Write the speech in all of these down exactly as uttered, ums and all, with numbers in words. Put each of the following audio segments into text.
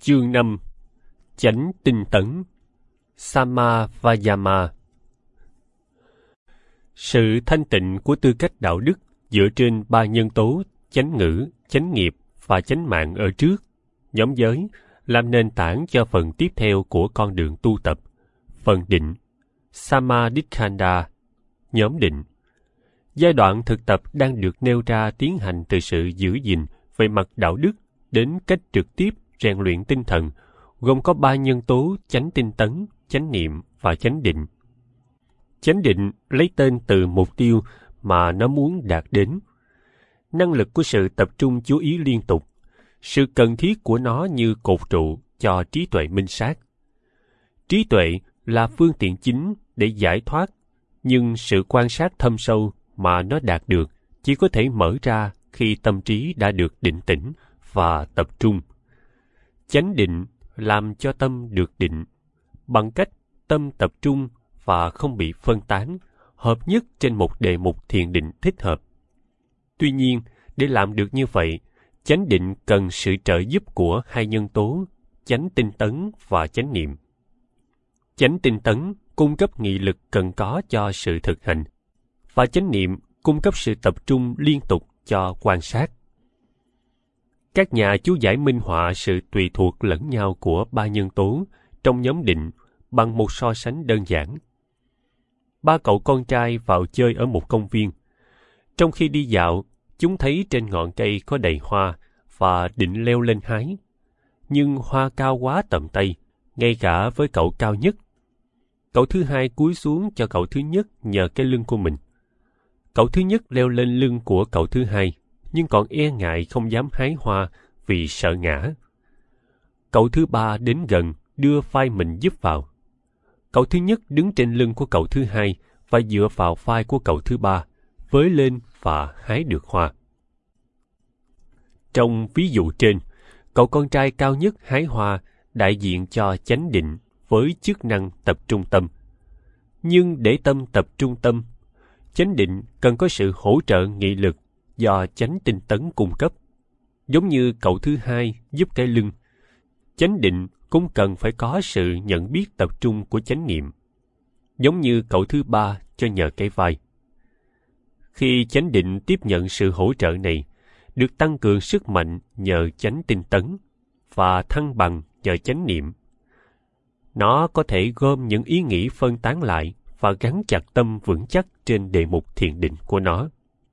Chương năm. Chánh tinh tấn. Samma Vayama. Sự thanh tịnh của tư cách đạo đức dựa trên ba nhân tố chánh ngữ, chánh nghiệp và chánh mạng ở trước, nhóm giới, làm nền tảng cho phần tiếp theo của con đường tu tập, phần định, Samadhikhanda, nhóm định. Giai đoạn thực tập đang được nêu ra tiến hành từ sự giữ gìn về mặt đạo đức đến cách trực tiếp rèn luyện tinh thần, gồm có ba nhân tố chánh tinh tấn, chánh niệm và chánh định. Chánh định lấy tên từ mục tiêu mà nó muốn đạt đến. Năng lực của sự tập trung chú ý liên tục, sự cần thiết của nó như cột trụ cho trí tuệ minh sát. Trí tuệ là phương tiện chính để giải thoát, nhưng sự quan sát thâm sâu mà nó đạt được chỉ có thể mở ra khi tâm trí đã được định tĩnh và tập trung. Chánh định làm cho tâm được định, bằng cách tâm tập trung và không bị phân tán, hợp nhất trên một đề mục thiền định thích hợp. Tuy nhiên, để làm được như vậy, chánh định cần sự trợ giúp của hai nhân tố, chánh tinh tấn và chánh niệm. Chánh tinh tấn cung cấp nghị lực cần có cho sự thực hành, và chánh niệm cung cấp sự tập trung liên tục cho quan sát. Các nhà chú giải minh họa sự tùy thuộc lẫn nhau của ba nhân tố trong nhóm định bằng một so sánh đơn giản. Ba cậu con trai vào chơi ở một công viên. Trong khi đi dạo, chúng thấy trên ngọn cây có đầy hoa và định leo lên hái. Nhưng hoa cao quá tầm tay, ngay cả với cậu cao nhất. Cậu thứ hai cúi xuống cho cậu thứ nhất nhờ cái lưng của mình. Cậu thứ nhất leo lên lưng của cậu thứ hai, nhưng còn e ngại không dám hái hoa vì sợ ngã. Cậu thứ ba đến gần, đưa vai mình giúp vào. Cậu thứ nhất đứng trên lưng của cậu thứ hai và dựa vào vai của cậu thứ ba, với lên và hái được hoa. Trong ví dụ trên, cậu con trai cao nhất hái hoa đại diện cho chánh định với chức năng tập trung tâm. Nhưng để tâm tập trung tâm, chánh định cần có sự hỗ trợ nghị lực do chánh tinh tấn cung cấp. Giống như cậu thứ hai giúp cái lưng, chánh định cũng cần phải có sự nhận biết tập trung của chánh niệm. Giống như cậu thứ ba cho nhờ cái vai. Khi chánh định tiếp nhận sự hỗ trợ này, được tăng cường sức mạnh nhờ chánh tinh tấn và thăng bằng nhờ chánh niệm. Nó có thể gom những ý nghĩ phân tán lại và gắn chặt tâm vững chắc trên đề mục thiền định của nó.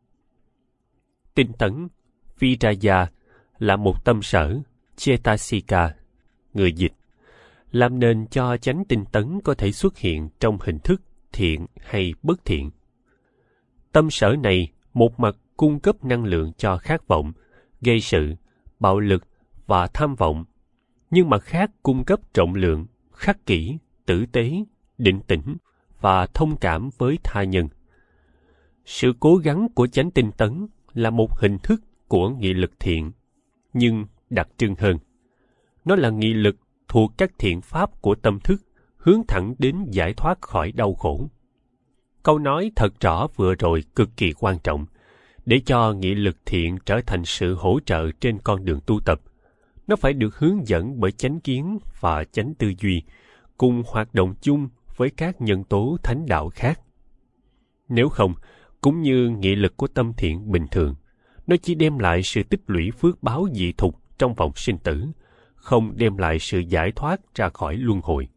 Tinh tấn, Viraya, là một tâm sở, Cetasika, người dịch, làm nền cho chánh tinh tấn có thể xuất hiện trong hình thức thiện hay bất thiện. Tâm sở này một mặt cung cấp năng lượng cho khát vọng, gây sự, bạo lực và tham vọng, nhưng mặt khác cung cấp trọng lượng, khắc kỷ, tử tế, định tĩnh và thông cảm với tha nhân. Sự cố gắng của chánh tinh tấn là một hình thức của nghị lực thiện, nhưng đặc trưng hơn. Nó là nghị lực thuộc các thiện pháp của tâm thức, hướng thẳng đến giải thoát khỏi đau khổ. Câu nói thật rõ vừa rồi cực kỳ quan trọng. Để cho nghị lực thiện trở thành sự hỗ trợ trên con đường tu tập, nó phải được hướng dẫn bởi chánh kiến và chánh tư duy, cùng hoạt động chung với các nhân tố thánh đạo khác. Nếu không, cũng như nghị lực của tâm thiện bình thường, nó chỉ đem lại sự tích lũy phước báo dị thục trong vòng sinh tử, không đem lại sự giải thoát ra khỏi luân hồi.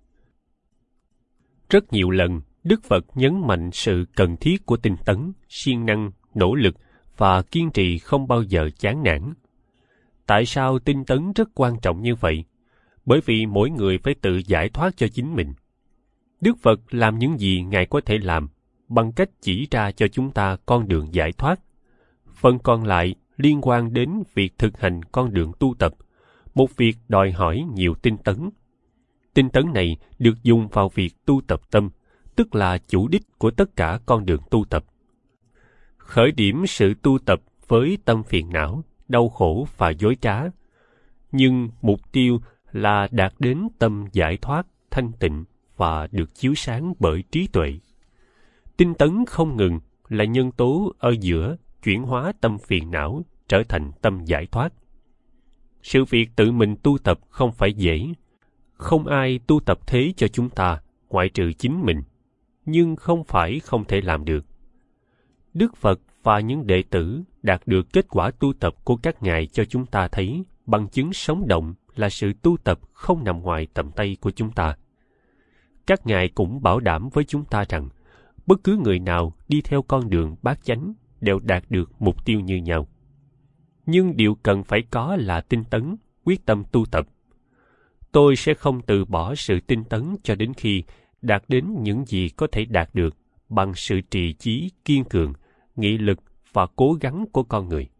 Rất nhiều lần, Đức Phật nhấn mạnh sự cần thiết của tinh tấn, siêng năng, nỗ lực và kiên trì không bao giờ chán nản. Tại sao tinh tấn rất quan trọng như vậy? Bởi vì mỗi người phải tự giải thoát cho chính mình. Đức Phật làm những gì Ngài có thể làm, bằng cách chỉ ra cho chúng ta con đường giải thoát. Phần còn lại liên quan đến việc thực hành con đường tu tập, một việc đòi hỏi nhiều tinh tấn. Tinh tấn này được dùng vào việc tu tập tâm, tức là chủ đích của tất cả con đường tu tập. Khởi điểm sự tu tập với tâm phiền não, đau khổ và dối trá. Nhưng mục tiêu là đạt đến tâm giải thoát, thanh tịnh và được chiếu sáng bởi trí tuệ. Tinh tấn không ngừng là nhân tố ở giữa chuyển hóa tâm phiền não trở thành tâm giải thoát. Sự việc tự mình tu tập không phải dễ. Không ai tu tập thế cho chúng ta, ngoại trừ chính mình. Nhưng không phải không thể làm được. Đức Phật và những đệ tử đạt được kết quả tu tập của các ngài cho chúng ta thấy bằng chứng sống động là sự tu tập không nằm ngoài tầm tay của chúng ta. Các ngài cũng bảo đảm với chúng ta rằng bất cứ người nào đi theo con đường bát chánh đều đạt được mục tiêu như nhau. Nhưng điều cần phải có là tinh tấn, quyết tâm tu tập. Tôi sẽ không từ bỏ sự tinh tấn cho đến khi đạt đến những gì có thể đạt được bằng sự trì chí kiên cường, nghị lực và cố gắng của con người.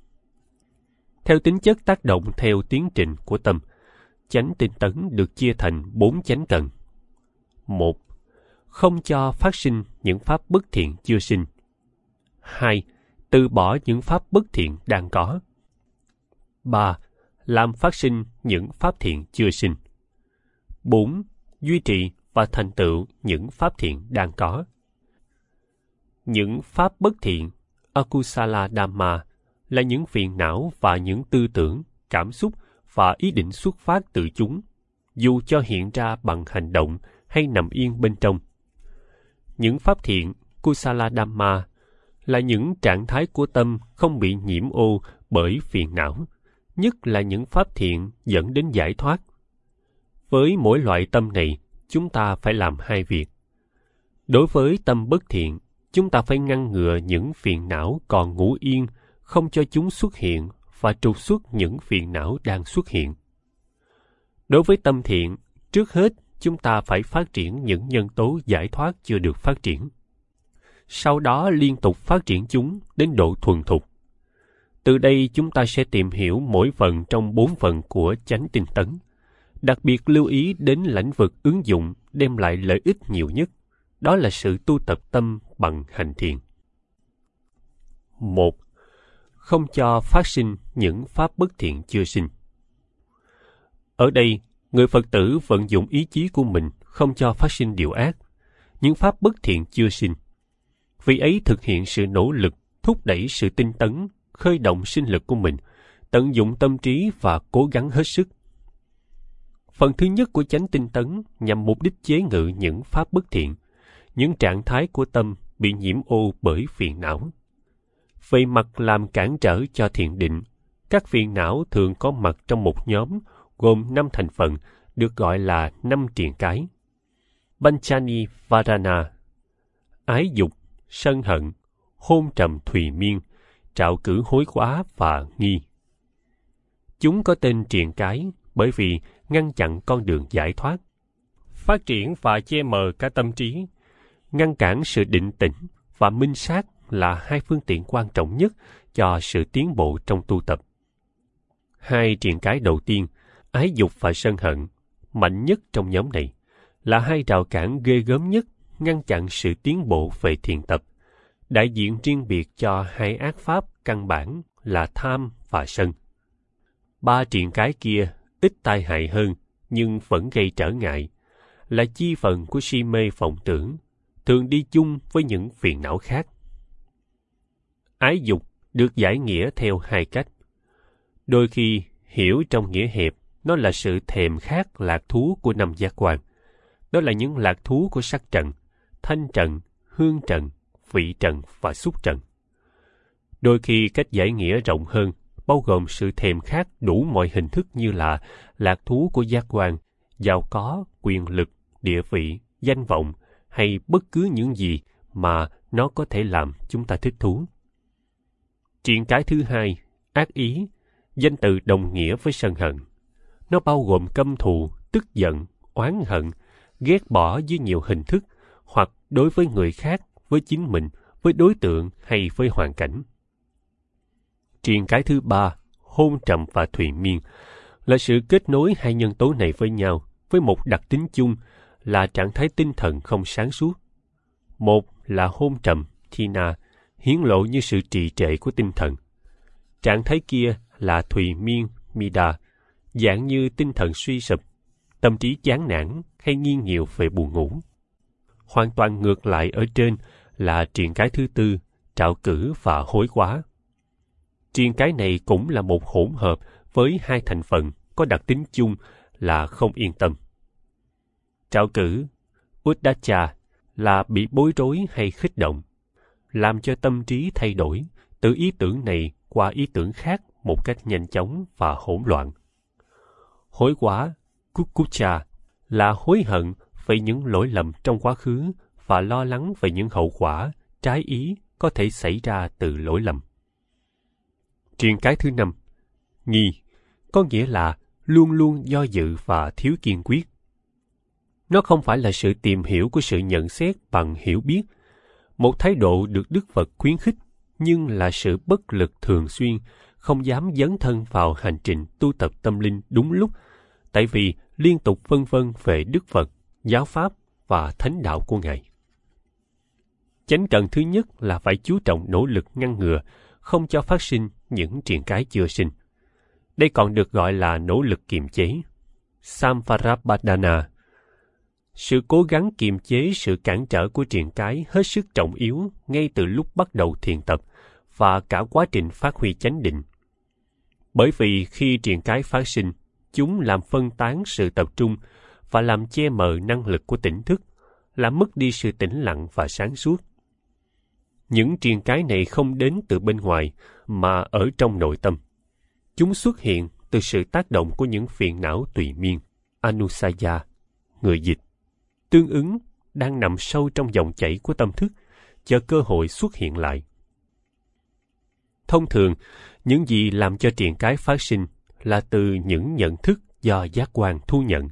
Theo tính chất tác động theo tiến trình của tâm, chánh tinh tấn được chia thành bốn chánh cần. Một, không cho phát sinh những pháp bất thiện chưa sinh. Hai, từ bỏ những pháp bất thiện đang có. Ba, làm phát sinh những pháp thiện chưa sinh. Bốn, duy trì và thành tựu những pháp thiện đang có. Những pháp bất thiện, akusala dhamma, là những phiền não và những tư tưởng, cảm xúc và ý định xuất phát từ chúng, dù cho hiện ra bằng hành động hay nằm yên bên trong. Những pháp thiện, kusala dhamma, là những trạng thái của tâm không bị nhiễm ô bởi phiền não, nhất là những pháp thiện dẫn đến giải thoát. Với mỗi loại tâm này, chúng ta phải làm hai việc. Đối với tâm bất thiện, chúng ta phải ngăn ngừa những phiền não còn ngủ yên, không cho chúng xuất hiện và trục xuất những phiền não đang xuất hiện. Đối với tâm thiện, trước hết chúng ta phải phát triển những nhân tố giải thoát chưa được phát triển. Sau đó liên tục phát triển chúng đến độ thuần thục. Từ đây chúng ta sẽ tìm hiểu mỗi phần trong bốn phần của chánh tinh tấn, đặc biệt lưu ý đến lĩnh vực ứng dụng đem lại lợi ích nhiều nhất, đó là sự tu tập tâm bằng hành thiền. Một, không cho phát sinh những pháp bất thiện chưa sinh. Ở đây, người Phật tử vận dụng ý chí của mình không cho phát sinh điều ác, những pháp bất thiện chưa sinh. Vì ấy thực hiện sự nỗ lực, thúc đẩy sự tinh tấn, khơi động sinh lực của mình, tận dụng tâm trí và cố gắng hết sức. Phần thứ nhất của chánh tinh tấn nhằm mục đích chế ngự những pháp bất thiện, những trạng thái của tâm bị nhiễm ô bởi phiền não. Về mặt làm cản trở cho thiền định, các phiền não thường có mặt trong một nhóm gồm năm thành phần được gọi là năm triền cái. Panchani Varana, ái dục, sân hận, hôn trầm thùy miên, trạo cử hối quá và nghi. Chúng có tên triền cái bởi vì ngăn chặn con đường giải thoát, phát triển và che mờ cả tâm trí, ngăn cản sự định tĩnh và minh sát là hai phương tiện quan trọng nhất cho sự tiến bộ trong tu tập. Hai triền cái đầu tiên, ái dục và sân hận, mạnh nhất trong nhóm này, là hai rào cản ghê gớm nhất ngăn chặn sự tiến bộ về thiền tập, đại diện riêng biệt cho hai ác pháp căn bản là tham và sân. Ba triền cái kia ít tai hại hơn nhưng vẫn gây trở ngại, là chi phần của si mê vọng tưởng, thường đi chung với những phiền não khác. Ái dục được giải nghĩa theo hai cách. Đôi khi hiểu trong nghĩa hẹp, nó là sự thèm khát lạc thú của năm giác quan. Đó là những lạc thú của sắc trần, thanh trần, hương trần, vị trần và xúc trần. Đôi khi cách giải nghĩa rộng hơn, bao gồm sự thèm khát đủ mọi hình thức như là lạc thú của giác quan, giàu có, quyền lực, địa vị, danh vọng hay bất cứ những gì mà nó có thể làm chúng ta thích thú. Triền cái thứ hai, ác ý, danh từ đồng nghĩa với sân hận. Nó bao gồm căm thù, tức giận, oán hận, ghét bỏ dưới nhiều hình thức, hoặc đối với người khác, với chính mình, với đối tượng hay với hoàn cảnh. Triền cái thứ ba, hôn trầm và thùy miên, là sự kết nối hai nhân tố này với nhau, với một đặc tính chung là trạng thái tinh thần không sáng suốt. Một là hôn trầm, thina, hiển lộ như sự trì trệ của tinh thần. Trạng thái kia là thùy miên, mida, dạng như tinh thần suy sụp, tâm trí chán nản hay nghiêng nhiều về buồn ngủ. Hoàn toàn ngược lại ở trên là triền cái thứ tư, trạo cử và hối quá. Triền cái này cũng là một hỗn hợp với hai thành phần có đặc tính chung là không yên tâm. Trạo cử Uddhacca là bị bối rối hay khích động, làm cho tâm trí thay đổi từ ý tưởng này qua ý tưởng khác một cách nhanh chóng và hỗn loạn. Hối quả Kukucha là hối hận về những lỗi lầm trong quá khứ và lo lắng về những hậu quả trái ý có thể xảy ra từ lỗi lầm. Truyền cái thứ năm, nghi, có nghĩa là luôn luôn do dự và thiếu kiên quyết. Nó không phải là sự tìm hiểu của sự nhận xét bằng hiểu biết, một thái độ được Đức Phật khuyến khích, nhưng là sự bất lực thường xuyên, không dám dấn thân vào hành trình tu tập tâm linh đúng lúc, tại vì liên tục vân vân về Đức Phật, giáo pháp và thánh đạo của Ngài. Chánh cần thứ nhất là phải chú trọng nỗ lực ngăn ngừa, không cho phát sinh những triền cái chưa sinh. Đây còn được gọi là nỗ lực kiềm chế, Samvarabhadana. Sự cố gắng kiềm chế sự cản trở của triền cái hết sức trọng yếu ngay từ lúc bắt đầu thiền tập và cả quá trình phát huy chánh định. Bởi vì khi triền cái phát sinh, chúng làm phân tán sự tập trung và làm che mờ năng lực của tỉnh thức, làm mất đi sự tĩnh lặng và sáng suốt. Những triền cái này không đến từ bên ngoài mà ở trong nội tâm. Chúng xuất hiện từ sự tác động của những phiền não tùy miên, Anusaya, người dịch, tương ứng đang nằm sâu trong dòng chảy của tâm thức, chờ cơ hội xuất hiện lại. Thông thường, những gì làm cho triền cái phát sinh là từ những nhận thức do giác quan thu nhận.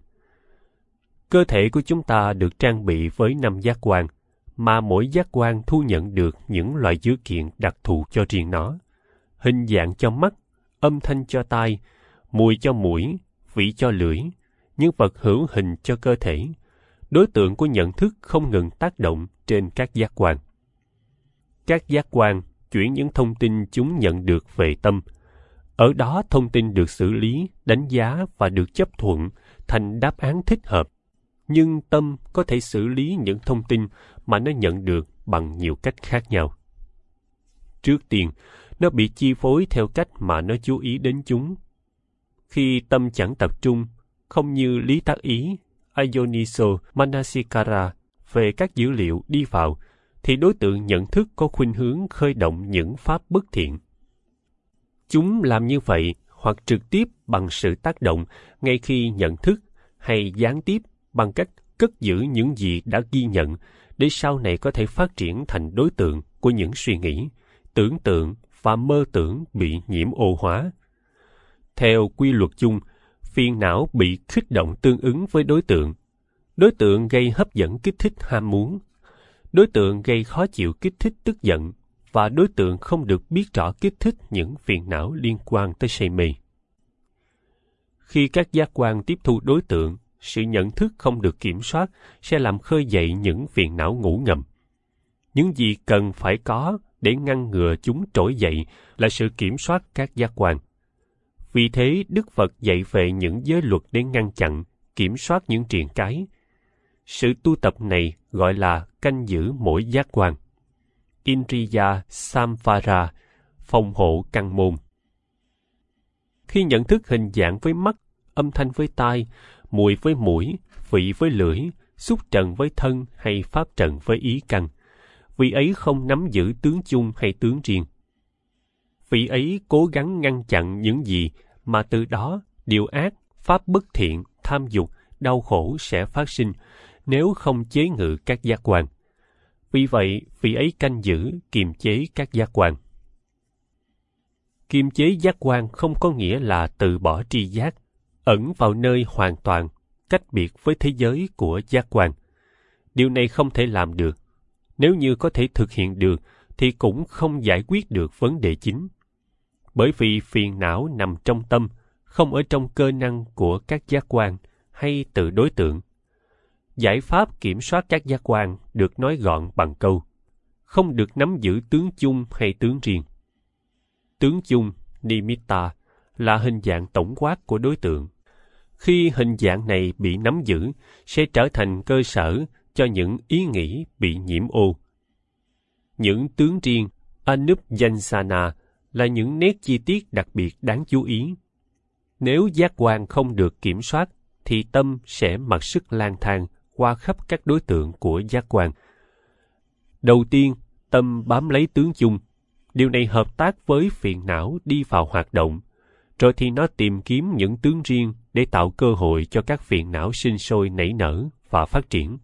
Cơ thể của chúng ta được trang bị với năm giác quan, mà mỗi giác quan thu nhận được những loại dữ kiện đặc thù cho riêng nó. Hình dạng cho mắt, âm thanh cho tai, mùi cho mũi, vị cho lưỡi, những vật hữu hình cho cơ thể. Đối tượng của nhận thức không ngừng tác động trên các giác quan. Các giác quan chuyển những thông tin chúng nhận được về tâm. Ở đó thông tin được xử lý, đánh giá và được chấp thuận thành đáp án thích hợp. Nhưng tâm có thể xử lý những thông tin mà nó nhận được bằng nhiều cách khác nhau. Trước tiên, nó bị chi phối theo cách mà nó chú ý đến chúng. Khi tâm chẳng tập trung, không như lý tác ý, Ayoniso Manasikara về các dữ liệu đi vào, thì đối tượng nhận thức có khuynh hướng khơi động những pháp bất thiện. Chúng làm như vậy hoặc trực tiếp bằng sự tác động ngay khi nhận thức, hay gián tiếp bằng cách cất giữ những gì đã ghi nhận để sau này có thể phát triển thành đối tượng của những suy nghĩ, tưởng tượng và mơ tưởng bị nhiễm ô hóa. Theo quy luật chung, phiền não bị kích động tương ứng với đối tượng. Đối tượng gây hấp dẫn kích thích ham muốn. Đối tượng gây khó chịu kích thích tức giận, và đối tượng không được biết rõ kích thích những phiền não liên quan tới say mê. Khi các giác quan tiếp thu đối tượng, sự nhận thức không được kiểm soát sẽ làm khơi dậy những phiền não ngủ ngầm. Những gì cần phải có để ngăn ngừa chúng trỗi dậy là sự kiểm soát các giác quan. Vì thế, Đức Phật dạy về những giới luật để ngăn chặn, kiểm soát những triền cái. Sự tu tập này gọi là canh giữ mỗi giác quan. Indriya Samvara, phòng hộ căn môn. Khi nhận thức hình dạng với mắt, âm thanh với tai, mùi với mũi, vị với lưỡi, xúc trần với thân hay pháp trần với ý căn, vị ấy không nắm giữ tướng chung hay tướng riêng. Vị ấy cố gắng ngăn chặn những gì mà từ đó điều ác, pháp bất thiện, tham dục, đau khổ sẽ phát sinh nếu không chế ngự các giác quan. Vì vậy, vị ấy canh giữ, kiềm chế các giác quan. Kiềm chế giác quan không có nghĩa là từ bỏ tri giác, ẩn vào nơi hoàn toàn, cách biệt với thế giới của giác quan. Điều này không thể làm được. Nếu như có thể thực hiện được, thì cũng không giải quyết được vấn đề chính. Bởi vì phiền não nằm trong tâm, không ở trong cơ năng của các giác quan hay từ đối tượng. Giải pháp kiểm soát các giác quan được nói gọn bằng câu: không được nắm giữ tướng chung hay tướng riêng. Tướng chung, nimitta, là hình dạng tổng quát của đối tượng. Khi hình dạng này bị nắm giữ, sẽ trở thành cơ sở cho những ý nghĩ bị nhiễm ô. Những tướng riêng, anup-yansana, là những nét chi tiết đặc biệt đáng chú ý. Nếu giác quan không được kiểm soát, thì tâm sẽ mặc sức lang thang qua khắp các đối tượng của giác quan. Đầu tiên, tâm bám lấy tướng chung. Điều này hợp tác với phiền não đi vào hoạt động, rồi thì nó tìm kiếm những tướng riêng để tạo cơ hội cho các phiền não sinh sôi nảy nở và phát triển.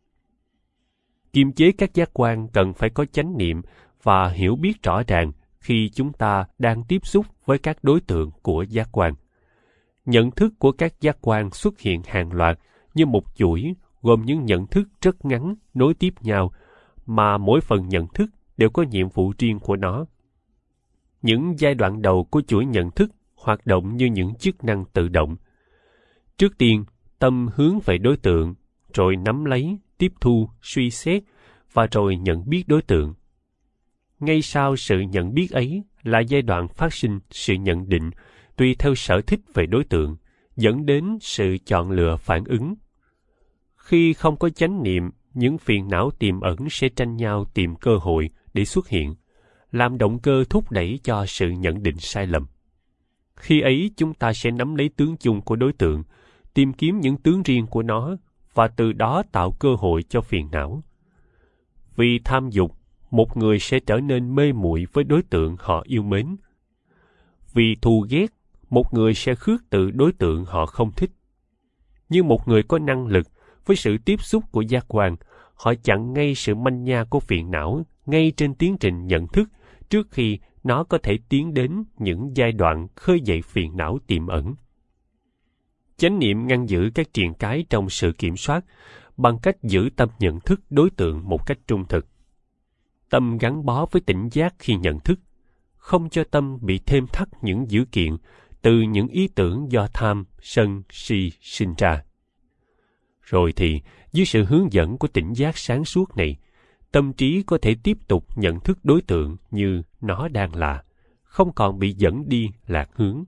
Kiềm chế các giác quan cần phải có chánh niệm và hiểu biết rõ ràng khi chúng ta đang tiếp xúc với các đối tượng của giác quan. Nhận thức của các giác quan xuất hiện hàng loạt như một chuỗi gồm những nhận thức rất ngắn nối tiếp nhau, mà mỗi phần nhận thức đều có nhiệm vụ riêng của nó. Những giai đoạn đầu của chuỗi nhận thức hoạt động như những chức năng tự động. Trước tiên, tâm hướng về đối tượng, rồi nắm lấy, tiếp thu, suy xét, và rồi nhận biết đối tượng. Ngay sau sự nhận biết ấy là giai đoạn phát sinh sự nhận định tùy theo sở thích về đối tượng, dẫn đến sự chọn lựa phản ứng. Khi không có chánh niệm, những phiền não tiềm ẩn sẽ tranh nhau tìm cơ hội để xuất hiện, làm động cơ thúc đẩy cho sự nhận định sai lầm. Khi ấy chúng ta sẽ nắm lấy tướng chung của đối tượng, tìm kiếm những tướng riêng của nó, và từ đó tạo cơ hội cho phiền não. Vì tham dục, một người sẽ trở nên mê muội với đối tượng họ yêu mến. Vì thù ghét, một người sẽ khước từ đối tượng họ không thích. Như một người có năng lực, với sự tiếp xúc của giác quan, họ chặn ngay sự manh nha của phiền não ngay trên tiến trình nhận thức trước khi nó có thể tiến đến những giai đoạn khơi dậy phiền não tiềm ẩn. Chánh niệm ngăn giữ các triền cái trong sự kiểm soát bằng cách giữ tâm nhận thức đối tượng một cách trung thực. Tâm gắn bó với tỉnh giác khi nhận thức, không cho tâm bị thêm thắt những dữ kiện từ những ý tưởng do tham, sân, si sinh ra. Rồi thì, dưới sự hướng dẫn của tỉnh giác sáng suốt này, tâm trí có thể tiếp tục nhận thức đối tượng như nó đang là, không còn bị dẫn đi lạc hướng.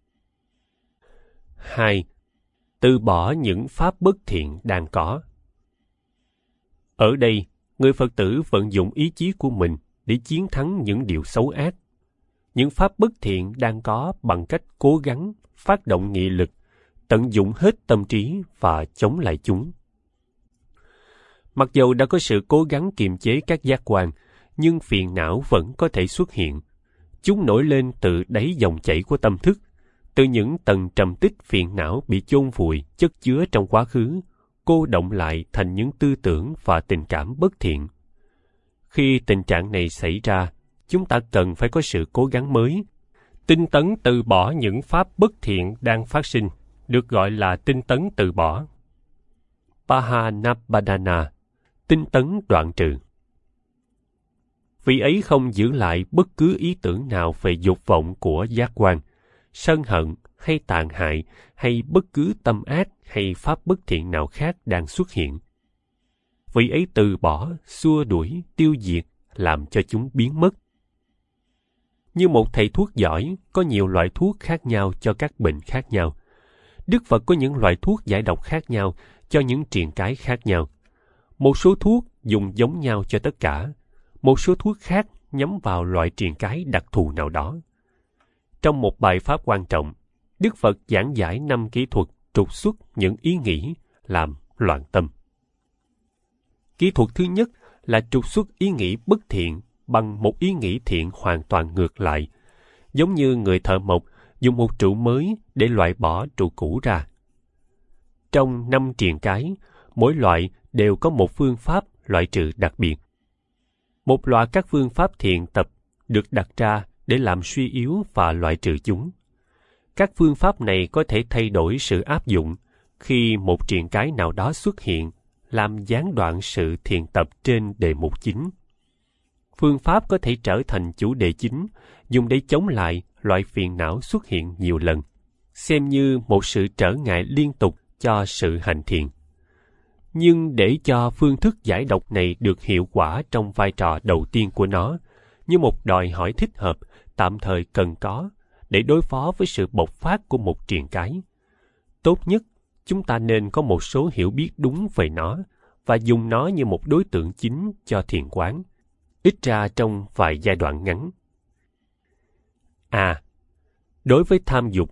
Hai. Từ bỏ những pháp bất thiện đang có. Ở đây, người Phật tử vận dụng ý chí của mình để chiến thắng những điều xấu ác. Những pháp bất thiện đang có bằng cách cố gắng, phát động nghị lực, tận dụng hết tâm trí và chống lại chúng. Mặc dầu đã có sự cố gắng kiềm chế các giác quan, nhưng phiền não vẫn có thể xuất hiện. Chúng nổi lên từ đáy dòng chảy của tâm thức, từ những tầng trầm tích phiền não bị chôn vùi, chất chứa trong quá khứ, cô đọng lại thành những tư tưởng và tình cảm bất thiện. Khi tình trạng này xảy ra, chúng ta cần phải có sự cố gắng mới. Tinh tấn từ bỏ những pháp bất thiện đang phát sinh, được gọi là tinh tấn từ bỏ. Pahanabadana, tinh tấn đoạn trừ. Vì ấy không giữ lại bất cứ ý tưởng nào về dục vọng của giác quan, sân hận hay tàn hại hay bất cứ tâm ác hay pháp bất thiện nào khác đang xuất hiện. Vì ấy từ bỏ, xua đuổi, tiêu diệt, làm cho chúng biến mất. Như một thầy thuốc giỏi, có nhiều loại thuốc khác nhau cho các bệnh khác nhau. Đức Phật có những loại thuốc giải độc khác nhau cho những triền cái khác nhau. Một số thuốc dùng giống nhau cho tất cả, một số thuốc khác nhắm vào loại triền cái đặc thù nào đó. Trong một bài pháp quan trọng, Đức Phật giảng giải năm kỹ thuật trục xuất những ý nghĩ làm loạn tâm. Kỹ thuật thứ nhất là trục xuất ý nghĩ bất thiện bằng một ý nghĩ thiện hoàn toàn ngược lại, giống như người thợ mộc dùng một trụ mới để loại bỏ trụ cũ ra. Trong năm triền cái, mỗi loại đều có một phương pháp loại trừ đặc biệt. Một loạt các phương pháp thiện tập được đặt ra để làm suy yếu và loại trừ chúng. Các phương pháp này có thể thay đổi sự áp dụng khi một triền cái nào đó xuất hiện, làm gián đoạn sự thiền tập trên đề mục chính. Phương pháp có thể trở thành chủ đề chính, dùng để chống lại loại phiền não xuất hiện nhiều lần, xem như một sự trở ngại liên tục cho sự hành thiền. Nhưng để cho phương thức giải độc này được hiệu quả trong vai trò đầu tiên của nó, như một đòi hỏi thích hợp, tạm thời cần có, để đối phó với sự bộc phát của một triền cái, tốt nhất chúng ta nên có một số hiểu biết đúng về nó và dùng nó như một đối tượng chính cho thiền quán, ít ra trong vài giai đoạn ngắn. A. Đối với tham dục,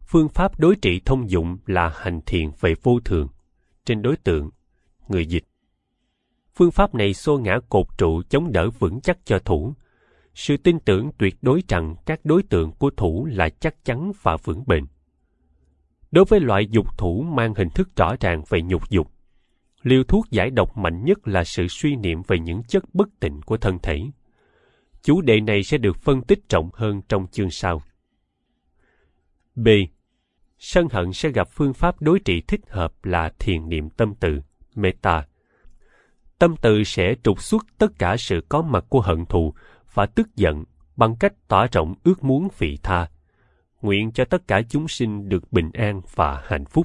phương pháp đối trị thông dụng là hành thiền về vô thường, trên đối tượng, người dịch. Phương pháp này xô ngã cột trụ chống đỡ vững chắc cho thủ. Sự tin tưởng tuyệt đối rằng các đối tượng của thủ là chắc chắn và vững bền. Đối với loại dục thủ mang hình thức rõ ràng về nhục dục, liều thuốc giải độc mạnh nhất là sự suy niệm về những chất bất tịnh của thân thể. Chủ đề này sẽ được phân tích rộng hơn trong chương sau. B. Sân hận sẽ gặp phương pháp đối trị thích hợp là thiền niệm tâm từ, metta. Tâm từ sẽ trục xuất tất cả sự có mặt của hận thù và tức giận bằng cách tỏa rộng ước muốn vị tha, nguyện cho tất cả chúng sinh được bình an và hạnh phúc.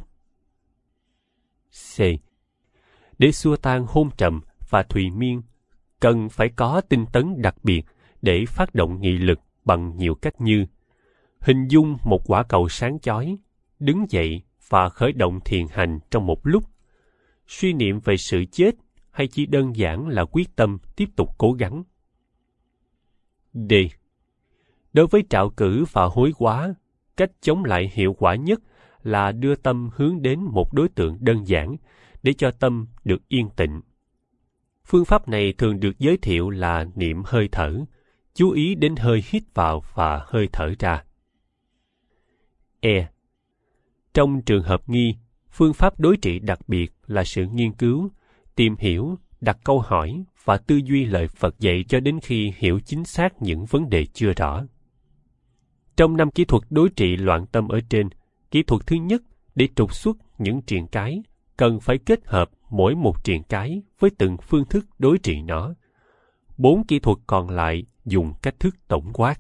C. Để xua tan hôn trầm và thùy miên, cần phải có tinh tấn đặc biệt để phát động nghị lực bằng nhiều cách như hình dung một quả cầu sáng chói, đứng dậy và khởi động thiền hành trong một lúc, suy niệm về sự chết hay chỉ đơn giản là quyết tâm tiếp tục cố gắng. D. Đối với trạo cử và hối quá, cách chống lại hiệu quả nhất là đưa tâm hướng đến một đối tượng đơn giản để cho tâm được yên tĩnh. Phương pháp này thường được giới thiệu là niệm hơi thở, chú ý đến hơi hít vào và hơi thở ra. E. Trong trường hợp nghi, phương pháp đối trị đặc biệt là sự nghiên cứu, tìm hiểu, đặt câu hỏi và tư duy lời Phật dạy cho đến khi hiểu chính xác những vấn đề chưa rõ. Trong năm kỹ thuật đối trị loạn tâm ở trên, kỹ thuật thứ nhất để trục xuất những triền cái cần phải kết hợp mỗi một triền cái với từng phương thức đối trị nó. Bốn kỹ thuật còn lại dùng cách thức tổng quát.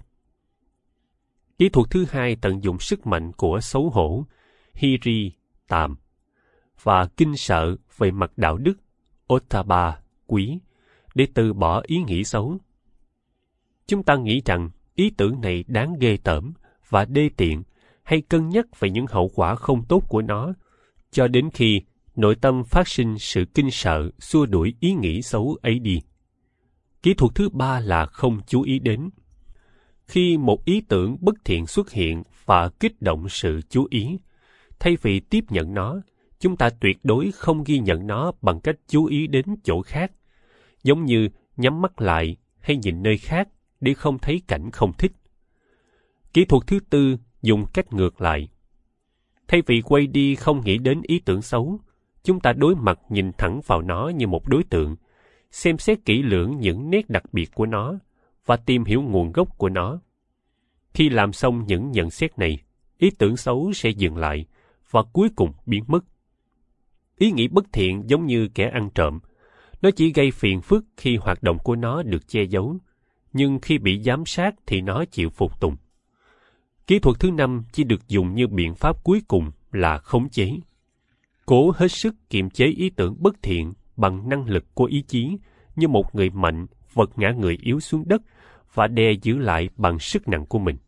Kỹ thuật thứ hai tận dụng sức mạnh của xấu hổ, hiri, tàm, và kinh sợ về mặt đạo đức, ottaba, quý, để từ bỏ ý nghĩ xấu. Chúng ta nghĩ rằng ý tưởng này đáng ghê tởm và đê tiện, hay cân nhắc về những hậu quả không tốt của nó, cho đến khi nội tâm phát sinh sự kinh sợ xua đuổi ý nghĩ xấu ấy đi. Kỹ thuật thứ ba là không chú ý đến. Khi một ý tưởng bất thiện xuất hiện và kích động sự chú ý, thay vì tiếp nhận nó, chúng ta tuyệt đối không ghi nhận nó bằng cách chú ý đến chỗ khác, giống như nhắm mắt lại hay nhìn nơi khác để không thấy cảnh không thích. Kỹ thuật thứ tư dùng cách ngược lại. Thay vì quay đi không nghĩ đến ý tưởng xấu, chúng ta đối mặt nhìn thẳng vào nó như một đối tượng, xem xét kỹ lưỡng những nét đặc biệt của nó và tìm hiểu nguồn gốc của nó. Khi làm xong những nhận xét này, ý tưởng xấu sẽ dừng lại và cuối cùng biến mất. Ý nghĩ bất thiện giống như kẻ ăn trộm. Nó chỉ gây phiền phức khi hoạt động của nó được che giấu, nhưng khi bị giám sát thì nó chịu phục tùng. Kỹ thuật thứ năm chỉ được dùng như biện pháp cuối cùng là khống chế. Cố hết sức kiềm chế ý tưởng bất thiện bằng năng lực của ý chí, như một người mạnh vật ngã người yếu xuống đất và đè giữ lại bằng sức nặng của mình.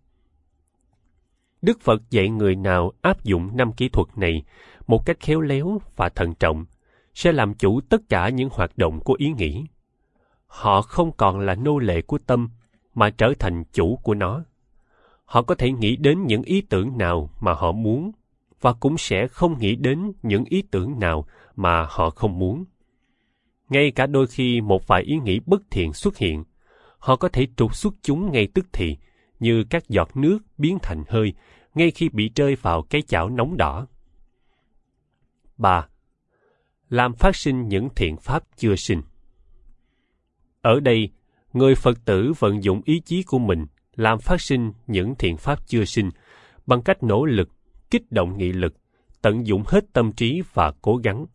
Đức Phật dạy người nào áp dụng năm kỹ thuật này một cách khéo léo và thận trọng sẽ làm chủ tất cả những hoạt động của ý nghĩ. Họ không còn là nô lệ của tâm mà trở thành chủ của nó. Họ có thể nghĩ đến những ý tưởng nào mà họ muốn và cũng sẽ không nghĩ đến những ý tưởng nào mà họ không muốn. Ngay cả đôi khi một vài ý nghĩ bất thiện xuất hiện, họ có thể trục xuất chúng ngay tức thì, như các giọt nước biến thành hơi ngay khi bị rơi vào cái chảo nóng đỏ. ba. Làm phát sinh những thiện pháp chưa sinh. Ở đây, người Phật tử vận dụng ý chí của mình làm phát sinh những thiện pháp chưa sinh bằng cách nỗ lực, kích động nghị lực, tận dụng hết tâm trí và cố gắng.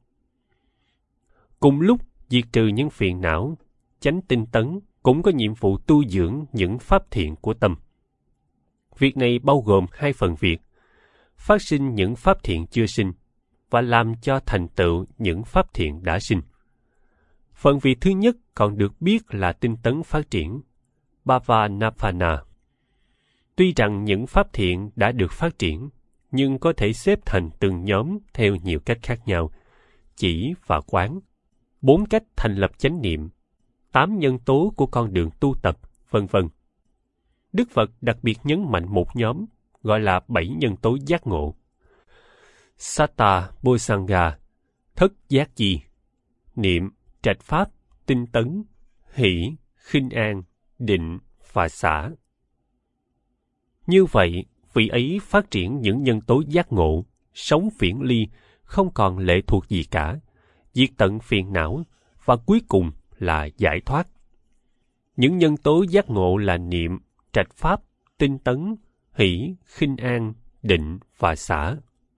Cùng lúc diệt trừ những phiền não, chánh tinh tấn cũng có nhiệm vụ tu dưỡng những pháp thiện của tâm. Việc này bao gồm hai phần việc: phát sinh những pháp thiện chưa sinh và làm cho thành tựu những pháp thiện đã sinh. Phần việc thứ nhất còn được biết là tinh tấn phát triển, Bhavanapana. Tuy rằng những pháp thiện đã được phát triển, nhưng có thể xếp thành từng nhóm theo nhiều cách khác nhau, chỉ và quán, bốn cách thành lập chánh niệm, tám nhân tố của con đường tu tập, vân vân. Đức Phật đặc biệt nhấn mạnh một nhóm, gọi là bảy nhân tố giác ngộ. Satta Bodhisanga, thất giác chi, niệm, trạch pháp, tinh tấn, hỷ, khinh an, định và xả. Như vậy, vị ấy phát triển những nhân tố giác ngộ, sống phiển ly, không còn lệ thuộc gì cả, diệt tận phiền não, và cuối cùng là giải thoát. Những nhân tố giác ngộ là niệm, trạch pháp, tinh tấn, hỷ, khinh an, định và xả.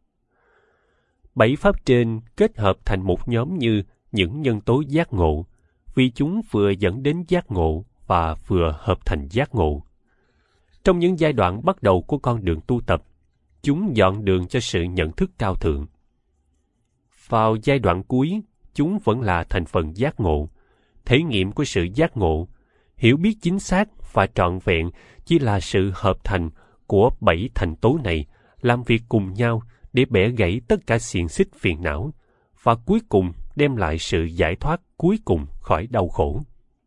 Bảy pháp trên kết hợp thành một nhóm như những nhân tố giác ngộ, vì chúng vừa dẫn đến giác ngộ và vừa hợp thành giác ngộ. Trong những giai đoạn bắt đầu của con đường tu tập, chúng dọn đường cho sự nhận thức cao thượng. Vào giai đoạn cuối, chúng vẫn là thành phần giác ngộ, thể nghiệm của sự giác ngộ, hiểu biết chính xác và trọn vẹn chỉ là sự hợp thành của bảy thành tố này làm việc cùng nhau để bẻ gãy tất cả xiềng xích phiền não và cuối cùng đem lại sự giải thoát cuối cùng khỏi đau khổ.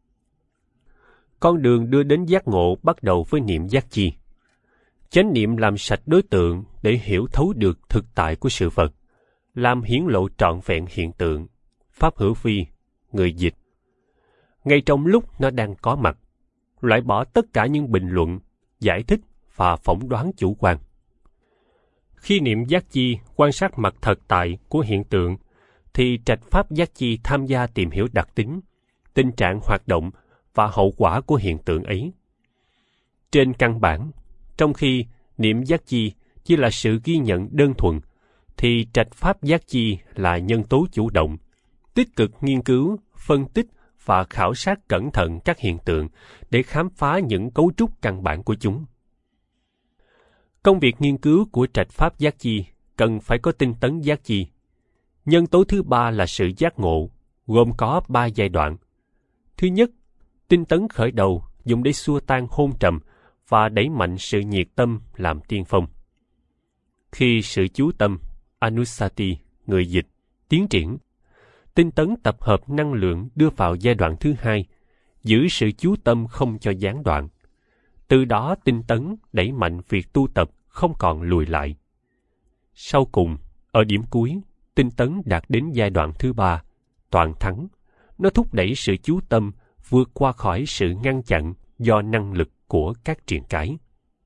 Con đường đưa đến giác ngộ bắt đầu với niệm giác chi. Chánh niệm làm sạch đối tượng để hiểu thấu được thực tại của sự vật, làm hiển lộ trọn vẹn hiện tượng, pháp hữu vi, người dịch. Ngay trong lúc nó đang có mặt, loại bỏ tất cả những bình luận, giải thích và phỏng đoán chủ quan. Khi niệm giác chi quan sát mặt thật tại của hiện tượng, thì trạch pháp giác chi tham gia tìm hiểu đặc tính, tình trạng hoạt động và hậu quả của hiện tượng ấy. Trên căn bản, trong khi niệm giác chi chỉ là sự ghi nhận đơn thuần, thì trạch pháp giác chi là nhân tố chủ động, tích cực nghiên cứu, phân tích và khảo sát cẩn thận các hiện tượng để khám phá những cấu trúc căn bản của chúng. Công việc nghiên cứu của trạch pháp giác chi cần phải có tinh tấn giác chi. Nhân tố thứ ba là sự giác ngộ, gồm có ba giai đoạn. Thứ nhất, tinh tấn khởi đầu dùng để xua tan hôn trầm và đẩy mạnh sự nhiệt tâm làm tiên phong. Khi sự chú tâm, Anusati, người dịch, tiến triển, tinh tấn tập hợp năng lượng đưa vào giai đoạn thứ hai, giữ sự chú tâm không cho gián đoạn. Từ đó tinh tấn đẩy mạnh việc tu tập không còn lùi lại. Sau cùng, ở điểm cuối, tinh tấn đạt đến giai đoạn thứ ba, toàn thắng. Nó thúc đẩy sự chú tâm vượt qua khỏi sự ngăn chặn do năng lực của các triền cái.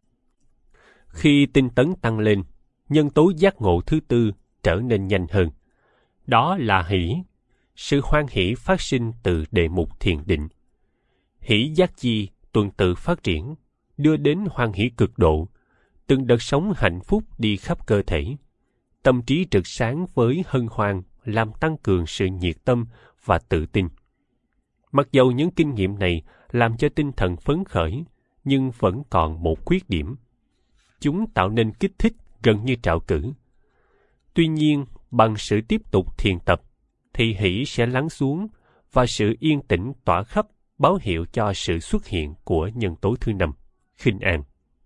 Khi tinh tấn tăng lên, nhân tố giác ngộ thứ tư trở nên nhanh hơn. Đó là hỷ. Sự hoan hỷ phát sinh từ đề mục thiền định. Hỷ giác chi tuần tự phát triển, đưa đến hoan hỷ cực độ, từng đợt sống hạnh phúc đi khắp cơ thể. Tâm trí rực sáng với hân hoan làm tăng cường sự nhiệt tâm và tự tin. Mặc dầu những kinh nghiệm này làm cho tinh thần phấn khởi, nhưng vẫn còn một khuyết điểm. Chúng tạo nên kích thích gần như trạo cử. Tuy nhiên, bằng sự tiếp tục thiền tập, thì hỷ sẽ lắng xuống và sự yên tĩnh tỏa khắp báo hiệu cho sự xuất hiện của nhân tố thứ năm, khinh an.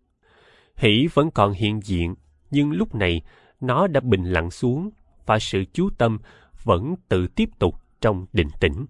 Hỷ vẫn còn hiện diện, nhưng lúc này nó đã bình lặng xuống và sự chú tâm vẫn tự tiếp tục trong định tĩnh.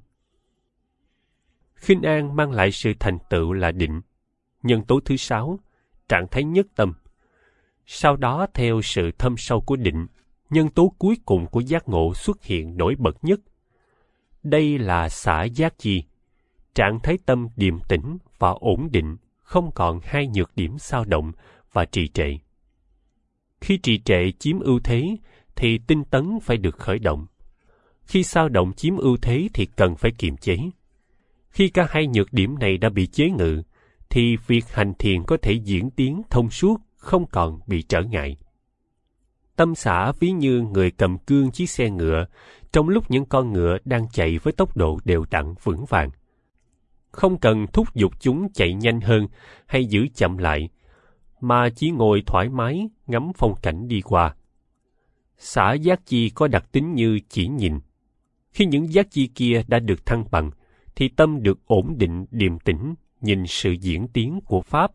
Khinh an mang lại sự thành tựu là định, nhân tố thứ sáu, trạng thái nhất tâm. Sau đó theo sự thâm sâu của định, nhân tố cuối cùng của giác ngộ xuất hiện nổi bật nhất. Đây là xả giác chi, trạng thái tâm điềm tĩnh và ổn định, không còn hai nhược điểm xao động và trì trệ. Khi trì trệ chiếm ưu thế, thì tinh tấn phải được khởi động. Khi xao động chiếm ưu thế thì cần phải kiềm chế. Khi cả hai nhược điểm này đã bị chế ngự, thì việc hành thiền có thể diễn tiến thông suốt, không còn bị trở ngại. Tâm xả ví như người cầm cương chiếc xe ngựa, trong lúc những con ngựa đang chạy với tốc độ đều đặn vững vàng. Không cần thúc giục chúng chạy nhanh hơn hay giữ chậm lại, mà chỉ ngồi thoải mái ngắm phong cảnh đi qua. Xả giác chi có đặc tính như chỉ nhìn. Khi những giác chi kia đã được thăng bằng, thì tâm được ổn định điềm tĩnh nhìn sự diễn tiến của Pháp.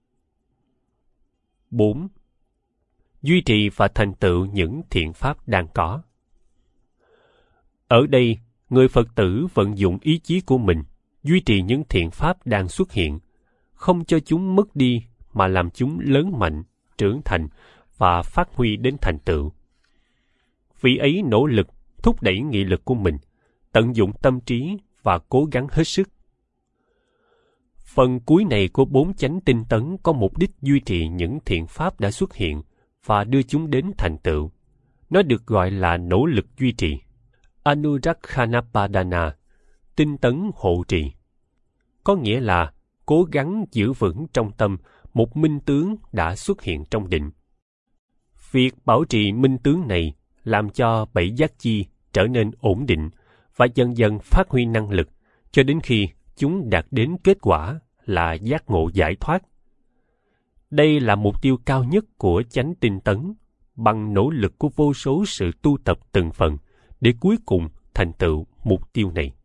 bốn. Duy trì và thành tựu những thiện pháp đang có. Ở đây, người Phật tử vận dụng ý chí của mình, duy trì những thiện pháp đang xuất hiện, không cho chúng mất đi mà làm chúng lớn mạnh, trưởng thành và phát huy đến thành tựu. Vị ấy nỗ lực thúc đẩy nghị lực của mình, tận dụng tâm trí và cố gắng hết sức. Phần cuối này của bốn chánh tinh tấn có mục đích duy trì những thiện pháp đã xuất hiện và đưa chúng đến thành tựu. Nó được gọi là nỗ lực duy trì, Anurakkhanapadana, tinh tấn hộ trì. Có nghĩa là cố gắng giữ vững trong tâm một minh tướng đã xuất hiện trong định. Việc bảo trì minh tướng này làm cho bảy giác chi trở nên ổn định và dần dần phát huy năng lực cho đến khi chúng đạt đến kết quả là giác ngộ giải thoát. Đây là mục tiêu cao nhất của chánh tinh tấn, bằng nỗ lực của vô số sự tu tập từng phần để cuối cùng thành tựu mục tiêu này.